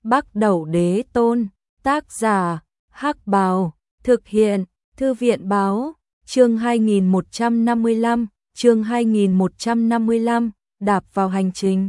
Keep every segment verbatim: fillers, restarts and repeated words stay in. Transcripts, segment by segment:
Bắc Đẩu Đế Tôn, tác giả, Hắc Bào, thực hiện, Thư viện Báo, chương hai nghìn một trăm năm mươi lăm, chương hai nghìn một trăm năm mươi lăm, đạp vào hành trình.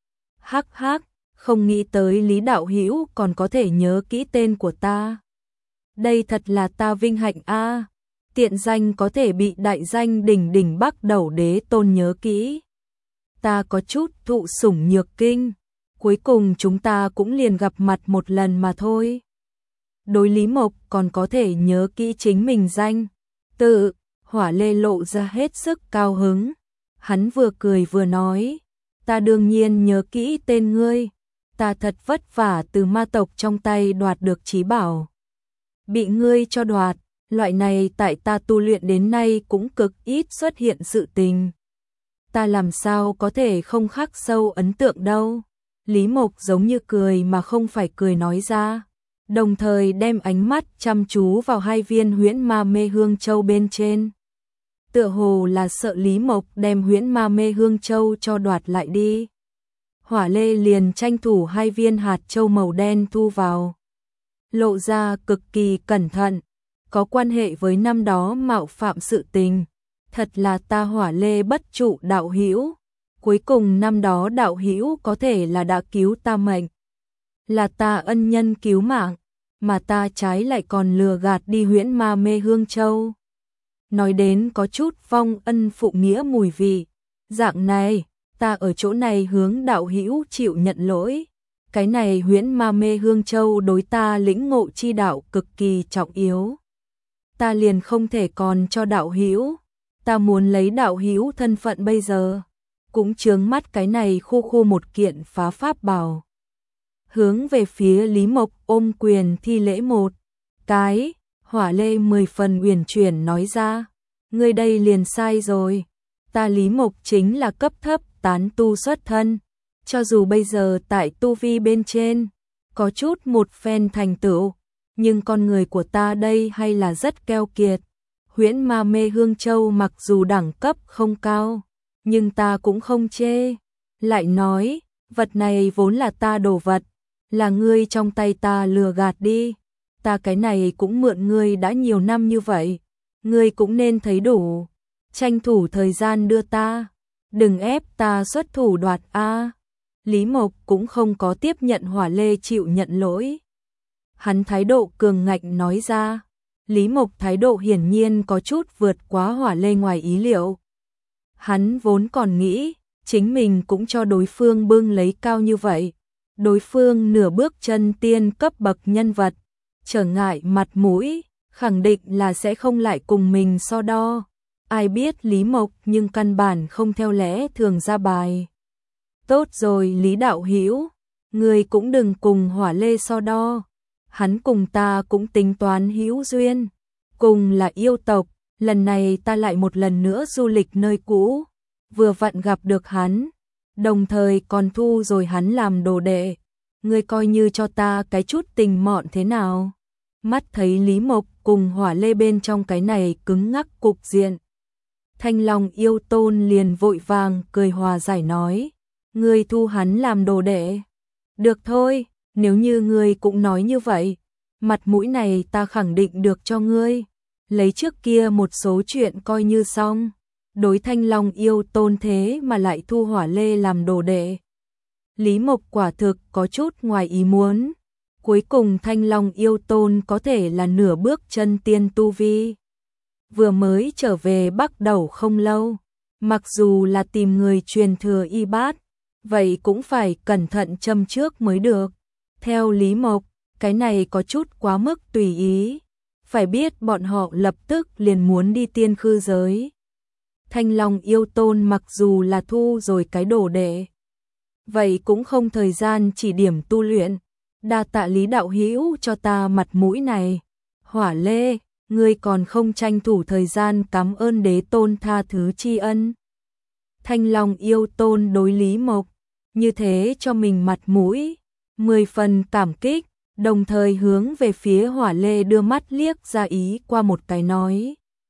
Hắc hắc, không nghĩ tới Lý đạo hữu còn có thể nhớ kỹ tên của ta. Đây thật là ta vinh hạnh a. Tiện danh có thể bị đại danh đỉnh đỉnh Bắc Đẩu Đế Tôn nhớ kỹ. Ta có chút thụ sủng nhược kinh, cuối cùng chúng ta cũng liền gặp mặt một lần mà thôi. Đối Lý Mộc còn có thể nhớ kỹ chính mình danh tự, Hỏa Lê lộ ra hết sức cao hứng. Hắn vừa cười vừa nói, ta đương nhiên nhớ kỹ tên ngươi, ta thật vất vả từ ma tộc trong tay đoạt được trí bảo. Bị ngươi cho đoạt, loại này tại ta tu luyện đến nay cũng cực ít xuất hiện sự tình. Ta làm sao có thể không khắc sâu ấn tượng đâu. Lý Mộc giống như cười mà không phải cười nói ra, đồng thời đem ánh mắt chăm chú vào hai viên huyễn ma mê hương châu bên trên. Tựa hồ là sợ Lý Mộc đem huyễn ma mê hương châu cho đoạt lại đi. Hỏa Lê liền tranh thủ hai viên hạt châu màu đen thu vào, lộ ra cực kỳ cẩn thận, có quan hệ với năm đó mạo phạm sự tình. Thật là ta Hỏa Lê bất trụ đạo hữu, cuối cùng năm đó đạo hữu có thể là đã cứu ta mệnh, là ta ân nhân cứu mạng, mà ta trái lại còn lừa gạt đi huyễn ma mê hương châu. Nói đến có chút vong ân phụ nghĩa mùi vị. Dạng này, ta ở chỗ này hướng đạo hữu chịu nhận lỗi. Cái này huyễn ma mê hương châu đối ta lĩnh ngộ chi đạo cực kỳ trọng yếu. Ta liền không thể còn cho đạo hữu. Ta muốn lấy đạo hữu thân phận bây giờ, cũng chướng mắt cái này khu khu một kiện phá pháp bảo. Hướng về phía Lý Mộc ôm quyền thi lễ một cái. Hỏa Lê mười phần uyển chuyển nói ra, ngươi đây liền sai rồi. Ta Lý Mộc chính là cấp thấp tán tu xuất thân, cho dù bây giờ tại tu vi bên trên có chút một phen thành tựu, nhưng con người của ta đây hay là rất keo kiệt. Huyễn ma mê hương châu mặc dù đẳng cấp không cao, nhưng ta cũng không chê. Lại nói, vật này vốn là ta đồ vật, là ngươi trong tay ta lừa gạt đi. Ta cái này cũng mượn ngươi đã nhiều năm như vậy, ngươi cũng nên thấy đủ, tranh thủ thời gian đưa ta, đừng ép ta xuất thủ đoạt a. Lý Mộc cũng không có tiếp nhận Hỏa Lê chịu nhận lỗi. Hắn thái độ cường ngạnh nói ra. Lý Mộc thái độ hiển nhiên có chút vượt quá Hỏa Lê ngoài ý liệu. Hắn vốn còn nghĩ, chính mình cũng cho đối phương bưng lấy cao như vậy. Đối phương nửa bước chân tiên cấp bậc nhân vật, trở ngại mặt mũi, khẳng định là sẽ không lại cùng mình so đo. Ai biết Lý Mộc nhưng căn bản không theo lẽ thường ra bài. Tốt rồi Lý đạo hữu, người cũng đừng cùng Hỏa Lê so đo. Hắn cùng ta cũng tính toán hữu duyên, cùng là yêu tộc, lần này ta lại một lần nữa du lịch nơi cũ, vừa vặn gặp được hắn, đồng thời còn thu rồi hắn làm đồ đệ. Ngươi coi như cho ta cái chút tình mọn thế nào? Mắt thấy Lý Mộc cùng Hỏa Lê bên trong cái này cứng ngắc cục diện, Thanh Long yêu tôn liền vội vàng cười hòa giải nói, ngươi thu hắn làm đồ đệ. Được thôi, nếu như ngươi cũng nói như vậy, mặt mũi này ta khẳng định được cho ngươi. Lấy trước kia một số chuyện coi như xong. Đối Thanh Long yêu tôn thế mà lại thu Hỏa Lê làm đồ đệ. Lý Mộc quả thực có chút ngoài ý muốn. Cuối cùng Thanh Long yêu tôn có thể là nửa bước chân tiên tu vi. Vừa mới trở về Bắc Đẩu không lâu, mặc dù là tìm người truyền thừa y bát, vậy cũng phải cẩn thận châm trước mới được. Theo Lý Mộc, cái này có chút quá mức tùy ý. Phải biết bọn họ lập tức liền muốn đi tiên khư giới. Thanh Long yêu tôn mặc dù là thu rồi cái đồ đệ, vậy cũng không thời gian chỉ điểm tu luyện. Đa tạ Lý đạo hữu cho ta mặt mũi này. Hỏa Lê, ngươi còn không tranh thủ thời gian cảm ơn đế tôn tha thứ tri ân. Thanh Long yêu tôn đối Lý Mộc như thế cho mình mặt mũi, mười phần cảm kích, đồng thời hướng về phía Hỏa Lê đưa mắt liếc ra ý qua một cái nói.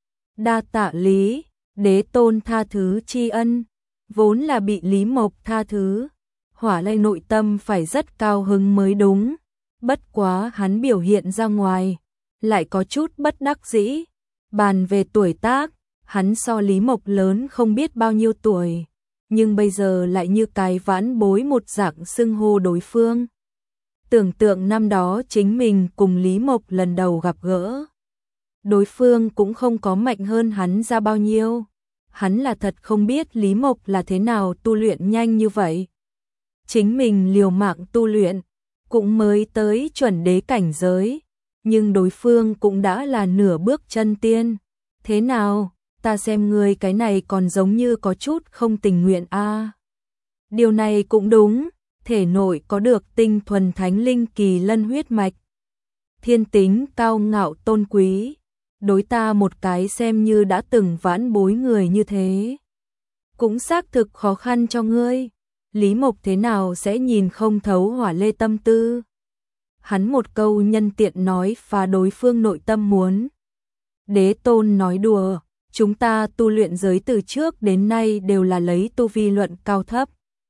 Đa tạ Lý, đế tôn tha thứ tri ân, vốn là bị Lý Mộc tha thứ. Hỏa Lê nội tâm phải rất cao hứng mới đúng. Bất quá hắn biểu hiện ra ngoài, lại có chút bất đắc dĩ. Bàn về tuổi tác, hắn so Lý Mộc lớn không biết bao nhiêu tuổi, nhưng bây giờ lại như cái vãn bối một dạng xưng hô đối phương. Tưởng tượng năm đó chính mình cùng Lý Mộc lần đầu gặp gỡ, đối phương cũng không có mạnh hơn hắn ra bao nhiêu. Hắn là thật không biết Lý Mộc là thế nào tu luyện nhanh như vậy. Chính mình liều mạng tu luyện, cũng mới tới chuẩn đế cảnh giới, nhưng đối phương cũng đã là nửa bước chân tiên. Thế nào, ta xem ngươi cái này còn giống như có chút không tình nguyện a. À, điều này cũng đúng, thể nội có được tinh thuần thánh linh kỳ lân huyết mạch. Thiên tính cao ngạo tôn quý, đối ta một cái xem như đã từng vãn bối người như thế, cũng xác thực khó khăn cho ngươi. Lý Mộc thế nào sẽ nhìn không thấu Hỏa Lê tâm tư. Hắn một câu nhân tiện nói phá đối phương nội tâm muốn. Đế tôn nói đùa, chúng ta tu luyện giới từ trước đến nay đều là lấy tu vi luận cao thấp.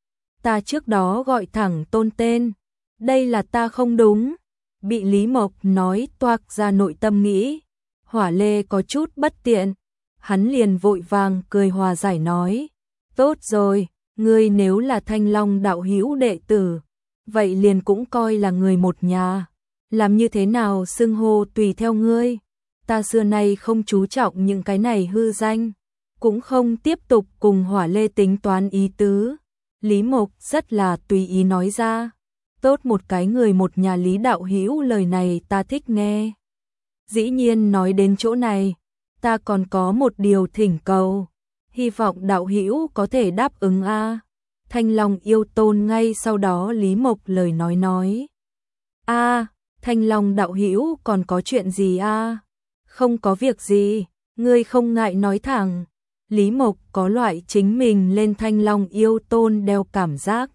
Ta trước đó gọi thẳng tôn tên, đây là ta không đúng. Bị Lý Mộc nói toạc ra nội tâm nghĩ, Hỏa Lê có chút bất tiện. Hắn liền vội vàng cười hòa giải nói, tốt rồi, ngươi nếu là Thanh Long đạo hữu đệ tử, vậy liền cũng coi là người một nhà. Làm như thế nào xưng hô tùy theo ngươi. Ta xưa nay không chú trọng những cái này hư danh, cũng không tiếp tục cùng Hỏa Lê tính toán ý tứ. Lý Mộc rất là tùy ý nói ra, tốt một cái người một nhà Lý đạo hữu, lời này ta thích nghe. Dĩ nhiên nói đến chỗ này, ta còn có một điều thỉnh cầu, hy vọng đạo hữu có thể đáp ứng a. Thanh Long yêu tôn ngay sau đó Lý Mộc lời nói nói, a, Thanh Long đạo hữu còn có chuyện gì a? Không có việc gì, ngươi không ngại nói thẳng. Lý Mộc có loại chính mình lên Thanh Long yêu tôn đeo cảm giác.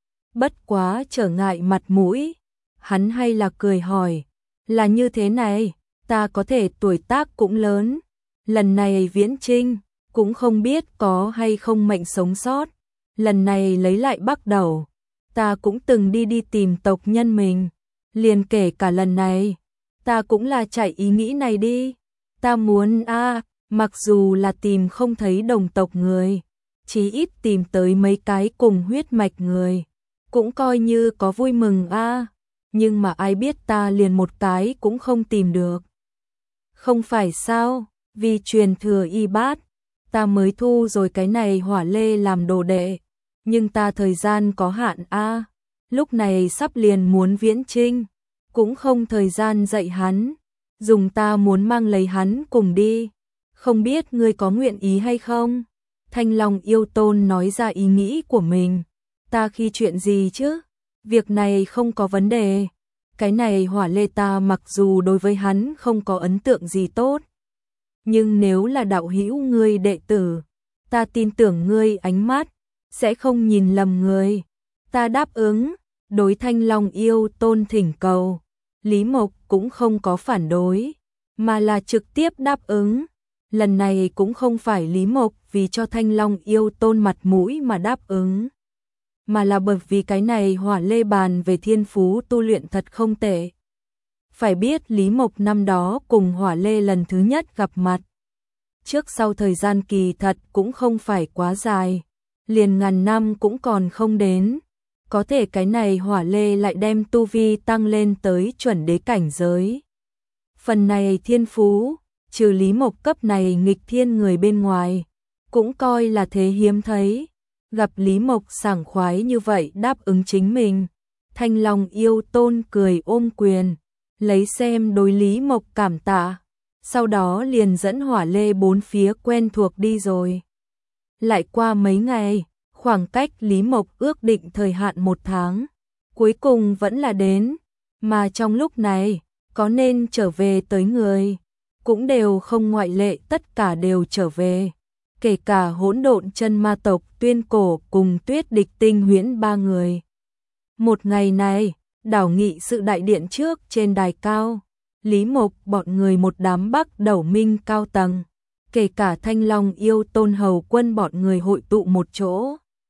Bất quá trở ngại mặt mũi, hắn hay là cười hỏi, là như thế này, ta có thể tuổi tác cũng lớn, lần này viễn trinh, cũng không biết có hay không mệnh sống sót. Lần này lấy lại bắt đầu, ta cũng từng đi đi tìm tộc nhân mình, liền kể cả lần này, ta cũng là chạy ý nghĩ này đi. Ta muốn a, à, mặc dù là tìm không thấy đồng tộc người, chí ít tìm tới mấy cái cùng huyết mạch người, cũng coi như có vui mừng a, à, nhưng mà ai biết ta liền một cái cũng không tìm được. Không phải sao, vì truyền thừa y bát, ta mới thu rồi cái này Hỏa Lê làm đồ đệ, nhưng ta thời gian có hạn a, à, lúc này sắp liền muốn viễn trinh, cũng không thời gian dạy hắn, dùng ta muốn mang lấy hắn cùng đi, không biết ngươi có nguyện ý hay không? Thanh Long yêu tôn nói ra ý nghĩ của mình, ta khi chuyện gì chứ? Việc này không có vấn đề, cái này Hỏa Lê ta mặc dù đối với hắn không có ấn tượng gì tốt, nhưng nếu là đạo hữu ngươi đệ tử, ta tin tưởng ngươi ánh mắt sẽ không nhìn lầm người. Ta đáp ứng. Đối Thanh Long yêu tôn thỉnh cầu, Lý Mộc cũng không có phản đối, mà là trực tiếp đáp ứng. Lần này cũng không phải Lý Mộc vì cho Thanh Long yêu tôn mặt mũi mà đáp ứng, mà là bởi vì cái này Hỏa Lê bàn về thiên phú tu luyện thật không tệ. Phải biết Lý Mộc năm đó cùng Hỏa Lê lần thứ nhất gặp mặt, trước sau thời gian kỳ thật cũng không phải quá dài, liền ngàn năm cũng còn không đến. Có thể cái này Hỏa Lê lại đem tu vi tăng lên tới chuẩn đế cảnh giới. Phần này thiên phú, trừ Lý Mộc cấp này nghịch thiên người bên ngoài, cũng coi là thế hiếm thấy. Gặp Lý Mộc sảng khoái như vậy đáp ứng chính mình, Thanh Long yêu tôn cười ôm quyền, lấy xem đối Lý Mộc cảm tạ, sau đó liền dẫn Hỏa Lê bốn phía quen thuộc đi rồi. Lại qua mấy ngày, khoảng cách Lý Mộc ước định thời hạn một tháng, cuối cùng vẫn là đến, mà trong lúc này, có nên trở về tới người, cũng đều không ngoại lệ, tất cả đều trở về, kể cả hỗn độn chân ma tộc Tuyên Cổ cùng Tuyết Địch Tinh Huyễn ba người. Một ngày này, đảo nghị sự đại điện trước trên đài cao, Lý Mộc bọn người một đám Bắc Đẩu Minh cao tầng, kể cả Thanh Long yêu tôn hầu quân bọn người hội tụ một chỗ.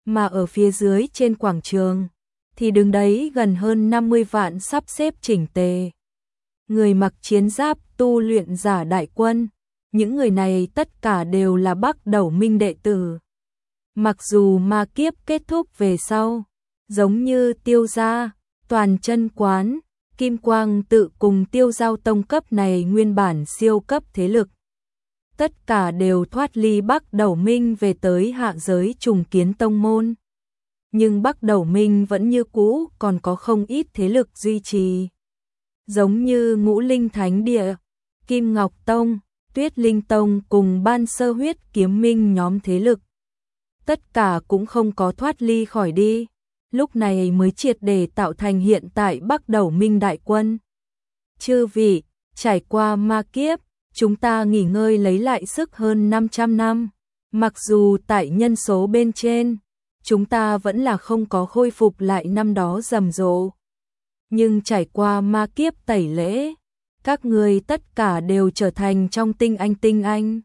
mà ở phía dưới trên quảng trường thì đứng đấy gần hơn năm mươi vạn sắp xếp chỉnh tề. Người mặc chiến giáp tu luyện giả đại quân, những người này tất cả đều là Bắc Đẩu Minh đệ tử. Mặc dù ma kiếp kết thúc về sau, giống như Tiêu gia, Toàn Chân quán, Kim Quang tự cùng Tiêu Giao tông cấp này nguyên bản siêu cấp thế lực, tất cả đều thoát ly Bắc Đẩu Minh về tới hạ giới trùng kiến tông môn. Nhưng Bắc Đẩu Minh vẫn như cũ còn có không ít thế lực duy trì. Giống như Ngũ Linh Thánh Địa, Kim Ngọc Tông, Tuyết Linh Tông cùng Ban Sơ Huyết Kiếm Minh nhóm thế lực. Tất cả cũng không có thoát ly khỏi đi, lúc này mới triệt để tạo thành hiện tại Bắc Đẩu Minh đại quân. Chư vị, trải qua ma kiếp, chúng ta nghỉ ngơi lấy lại sức hơn năm trăm năm. Mặc dù tại nhân số bên trên, chúng ta vẫn là không có khôi phục lại năm đó rầm rộ. Nhưng trải qua ma kiếp tẩy lễ, các người tất cả đều trở thành trong tinh anh tinh anh.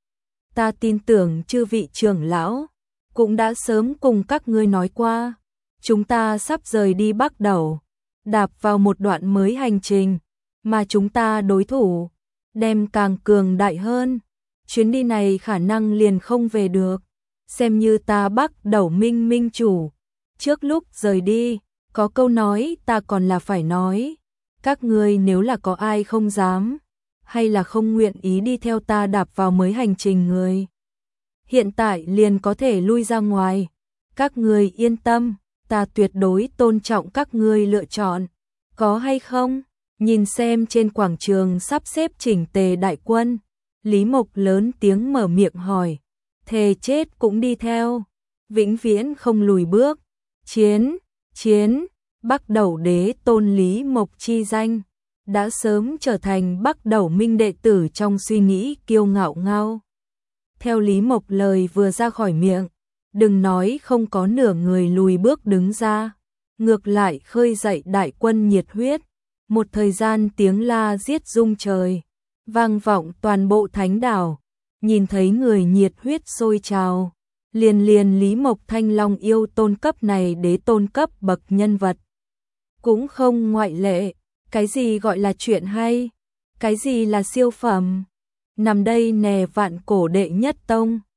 Ta tin tưởng chư vị trưởng lão cũng đã sớm cùng các ngươi nói qua, chúng ta sắp rời đi Bắc Đẩu, đạp vào một đoạn mới hành trình, mà chúng ta đối thủ đem càng cường đại hơn. Chuyến đi này khả năng liền không về được, xem như ta Bắc Đẩu Minh minh chủ. Trước lúc rời đi, có câu nói ta còn là phải nói, các ngươi nếu là có ai không dám, hay là không nguyện ý đi theo ta đạp vào mới hành trình người, hiện tại liền có thể lui ra ngoài. Các ngươi yên tâm, ta tuyệt đối tôn trọng các ngươi lựa chọn. Có hay không? Nhìn xem trên quảng trường sắp xếp chỉnh tề đại quân, Lý Mộc lớn tiếng mở miệng hỏi, thề chết cũng đi theo, vĩnh viễn không lùi bước. Chiến, chiến, Bắc Đẩu đế tôn Lý Mộc chi danh, đã sớm trở thành Bắc Đẩu Minh đệ tử trong suy nghĩ kiêu ngạo ngao. Theo Lý Mộc lời vừa ra khỏi miệng, đừng nói không có nửa người lùi bước đứng ra, ngược lại khơi dậy đại quân nhiệt huyết. Một thời gian tiếng la giết rung trời, vang vọng toàn bộ thánh đảo, nhìn thấy người nhiệt huyết sôi trào, liền liền Lý Mộc Thanh Long yêu tôn cấp này đế tôn cấp bậc nhân vật. Cũng không ngoại lệ, cái gì gọi là chuyện hay, cái gì là siêu phẩm, nằm đây nè vạn cổ đệ nhất tông.